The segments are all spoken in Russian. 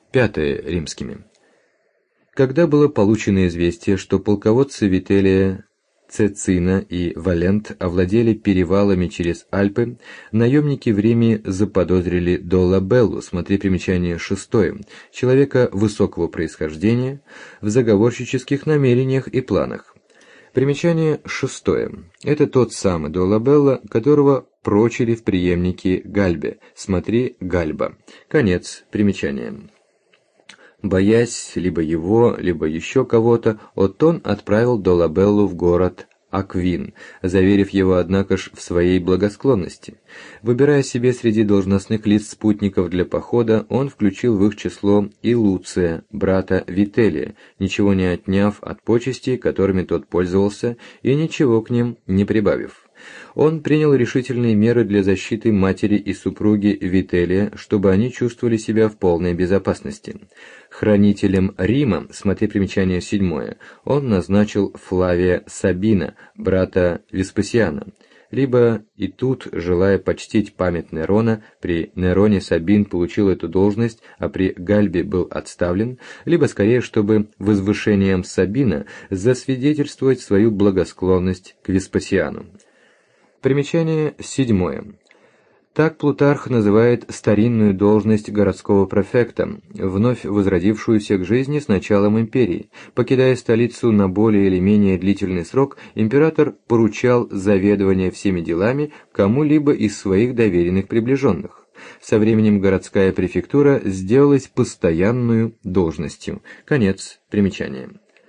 Пятое. Римскими. Когда было получено известие, что полководцы Вителия, Цецина и Валент овладели перевалами через Альпы, наемники в Риме заподозрили Долабеллу, смотри примечание 6, человека высокого происхождения, в заговорщических намерениях и планах. Примечание 6. Это тот самый Долабелла, которого прочили в преемнике Гальбе, смотри Гальба. Конец примечания. Боясь либо его, либо еще кого-то, Оттон отправил Долабеллу в город Аквин, заверив его, однако ж, в своей благосклонности. Выбирая себе среди должностных лиц спутников для похода, он включил в их число и Луция, брата Вителия, ничего не отняв от почестей, которыми тот пользовался, и ничего к ним не прибавив. Он принял решительные меры для защиты матери и супруги Вителия, чтобы они чувствовали себя в полной безопасности. Хранителем Рима, смотри примечание 7, он назначил Флавия Сабина, брата Веспасиана. Либо и тут, желая почтить память Нерона, при Нероне Сабин получил эту должность, а при Гальбе был отставлен, либо скорее, чтобы возвышением Сабина засвидетельствовать свою благосклонность к Веспасиану. Примечание 7. Так Плутарх называет старинную должность городского префекта, вновь возродившуюся к жизни с началом империи. Покидая столицу на более или менее длительный срок, император поручал заведование всеми делами кому-либо из своих доверенных приближенных. Со временем городская префектура сделалась постоянную должностью. Конец примечания.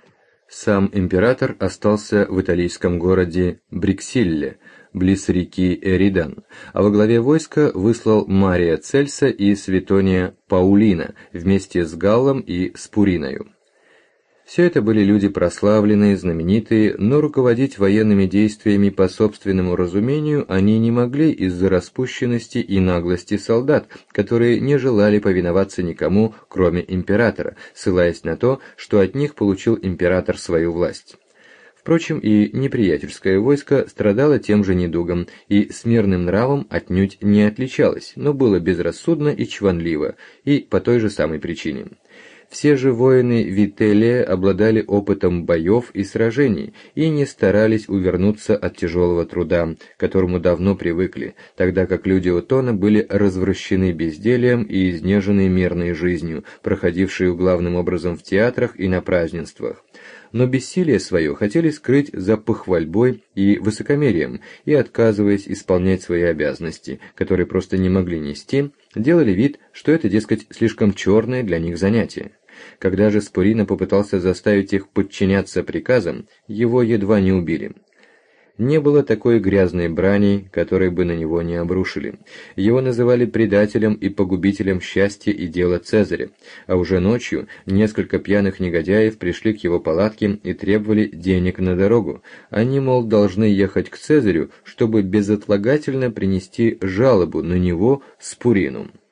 Сам император остался в италийском городе Бриксилле, близ реки Эридан, а во главе войска выслал Мария Цельса и Светония Паулина вместе с Галлом и Спуриною. Все это были люди прославленные, знаменитые, но руководить военными действиями по собственному разумению они не могли из-за распущенности и наглости солдат, которые не желали повиноваться никому, кроме императора, ссылаясь на то, что от них получил император свою власть. Впрочем, и неприятельское войско страдало тем же недугом, и смирным нравом отнюдь не отличалось, но было безрассудно и чванливо, и по той же самой причине. Все же воины Вителия обладали опытом боев и сражений и не старались увернуться от тяжелого труда, к которому давно привыкли, тогда как люди Оттона были развращены бездельем и изнежены мирной жизнью, проходившей главным образом в театрах и на празднествах. Но бессилие свое хотели скрыть за похвальбой и высокомерием, и, отказываясь исполнять свои обязанности, которые просто не могли нести, делали вид, что это, дескать, слишком черное для них занятие. Когда же Спурина попытался заставить их подчиняться приказам, его едва не убили. Не было такой грязной брани, которой бы на него не обрушили. Его называли предателем и погубителем счастья и дела Цезаря, а уже ночью несколько пьяных негодяев пришли к его палатке и требовали денег на дорогу. Они, мол, должны ехать к Цезарю, чтобы безотлагательно принести жалобу на него Спурину.